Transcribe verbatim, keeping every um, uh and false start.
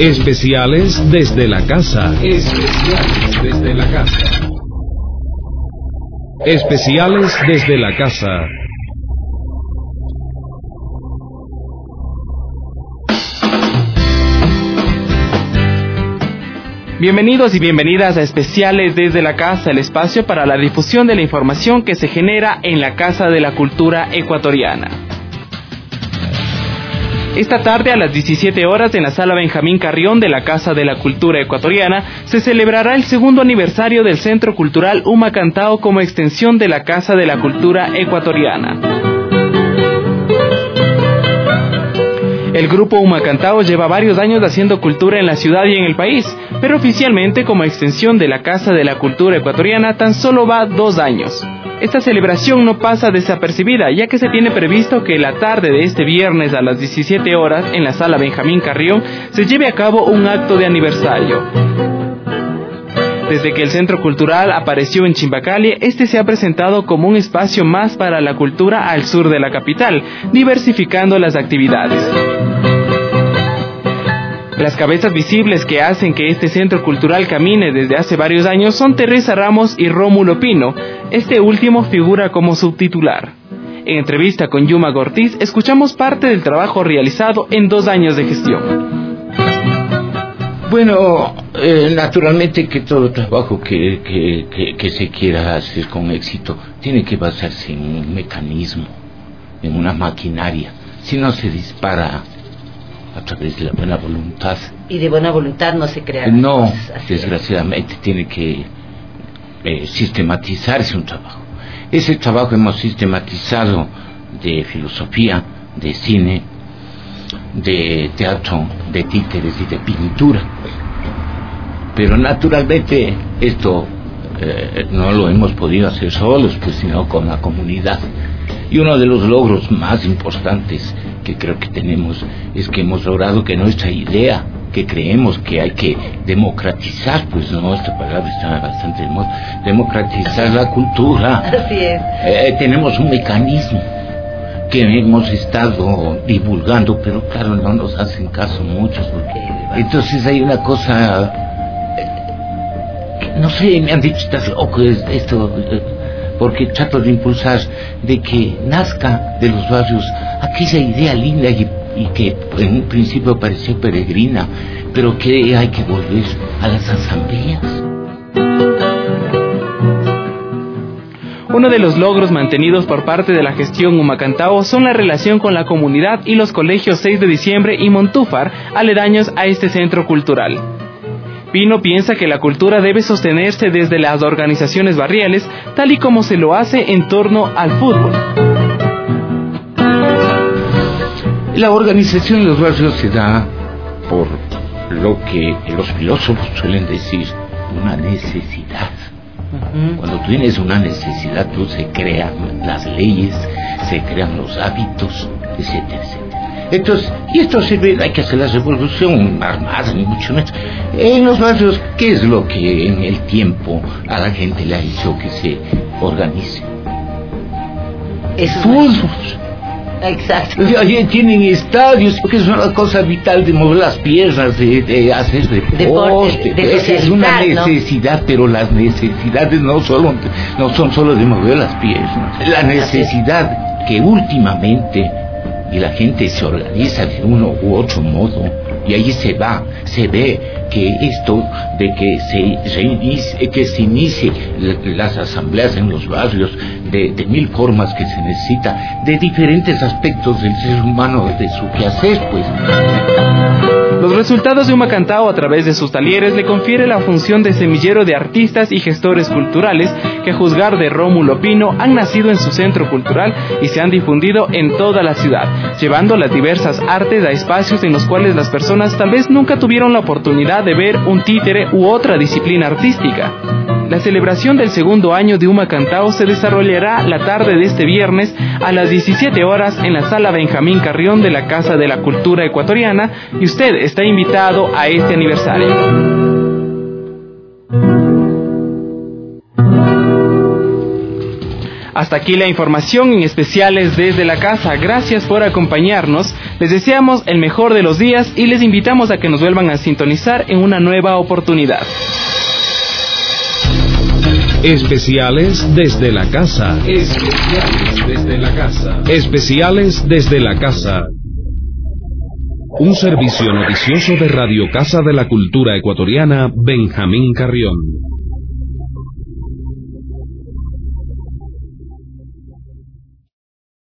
Especiales desde la casa. Especiales desde la casa. Especiales desde la casa. Bienvenidos y bienvenidas a Especiales desde la Casa, el espacio para la difusión de la información que se genera en la Casa de la Cultura Ecuatoriana. Esta tarde a las diecisiete horas en la Sala Benjamín Carrión de la Casa de la Cultura Ecuatoriana se celebrará el segundo aniversario del Centro Cultural Humacantao como extensión de la Casa de la Cultura Ecuatoriana. El grupo Humacantao lleva varios años haciendo cultura en la ciudad y en el país, pero oficialmente como extensión de la Casa de la Cultura Ecuatoriana tan solo va dos años. Esta celebración no pasa desapercibida, ya que se tiene previsto que la tarde de este viernes a las diecisiete horas en la Sala Benjamín Carrión se lleve a cabo un acto de aniversario. Desde que el Centro Cultural apareció en Chimbacali, este se ha presentado como un espacio más para la cultura al sur de la capital, diversificando las actividades. Las cabezas visibles que hacen que este centro cultural camine desde hace varios años son Teresa Ramos y Rómulo Pino. Este último figura como subtitular. En entrevista con Yuma Ortiz, escuchamos parte del trabajo realizado en dos años de gestión. Bueno, eh, naturalmente que todo trabajo que, que, que, que se quiera hacer con éxito tiene que basarse en un mecanismo, en una maquinaria. Si no se dispara a través de la buena voluntad. Y de buena voluntad no se crea. No, desgraciadamente tiene que eh, sistematizarse un trabajo. Ese trabajo hemos sistematizado de filosofía, de cine, de teatro, de títeres y de pintura. Pero naturalmente esto eh, no lo hemos podido hacer solos, pues sino con la comunidad. Y uno de los logros más importantes que creo que tenemos es que hemos logrado que nuestra idea, que creemos que hay que democratizar, pues no, esta palabra está bastante de moda, democratizar la cultura. Así es. Eh, tenemos un mecanismo que hemos estado divulgando, pero claro, no nos hacen caso muchos, porque entonces hay una cosa, eh, no sé, me han dicho, estás loco, esto, eh, porque trato de impulsar de que nazca de los barrios aquella idea linda y, y que en un principio pareció peregrina, pero que hay que volver a las asambleas. Uno de los logros mantenidos por parte de la gestión Humacantao son la relación con la comunidad y los colegios seis de diciembre y Montúfar, aledaños a este centro cultural. Pino piensa que la cultura debe sostenerse desde las organizaciones barriales, tal y como se lo hace en torno al fútbol. La organización de los barrios se da por lo que los filósofos suelen decir, una necesidad. Cuando tú tienes una necesidad, tú se crean las leyes, se crean los hábitos, etcétera, etcétera. Entonces, y esto sirve, hay que hacer la revolución armada, ni mucho menos. En los barrios, ¿qué es lo que en el tiempo a la gente le ha hecho que se organice? Eso Fútbol. Exacto. Allí tienen estadios, porque es una cosa vital de mover las piernas, de, de hacer deporte. Deporte, de Esa es una necesidad, ¿no? Pero las necesidades no solo no son solo de mover las piernas. La necesidad que últimamente y la gente se organiza de uno u otro modo, y ahí se va, se ve que esto de que se reinicie, que se inicie las asambleas en los barrios de, de mil formas que se necesita, de diferentes aspectos del ser humano, de su quehacer, pues. Los resultados de Humacantao a través de sus talleres le confiere la función de semillero de artistas y gestores culturales que, a juzgar de Rómulo Pino, han nacido en su centro cultural y se han difundido en toda la ciudad, llevando las diversas artes a espacios en los cuales las personas tal vez nunca tuvieron la oportunidad de ver un títere u otra disciplina artística. La celebración del segundo año de Humacantao se desarrollará la tarde de este viernes a las diecisiete horas en la Sala Benjamín Carrión de la Casa de la Cultura Ecuatoriana, y usted está invitado a este aniversario. Hasta aquí la información en especiales desde la casa. Gracias por acompañarnos. Les deseamos el mejor de los días y les invitamos a que nos vuelvan a sintonizar en una nueva oportunidad. Especiales desde la casa. Especiales desde la casa. Especiales desde la casa. Un servicio noticioso de Radio Casa de la Cultura Ecuatoriana, Benjamín Carrión.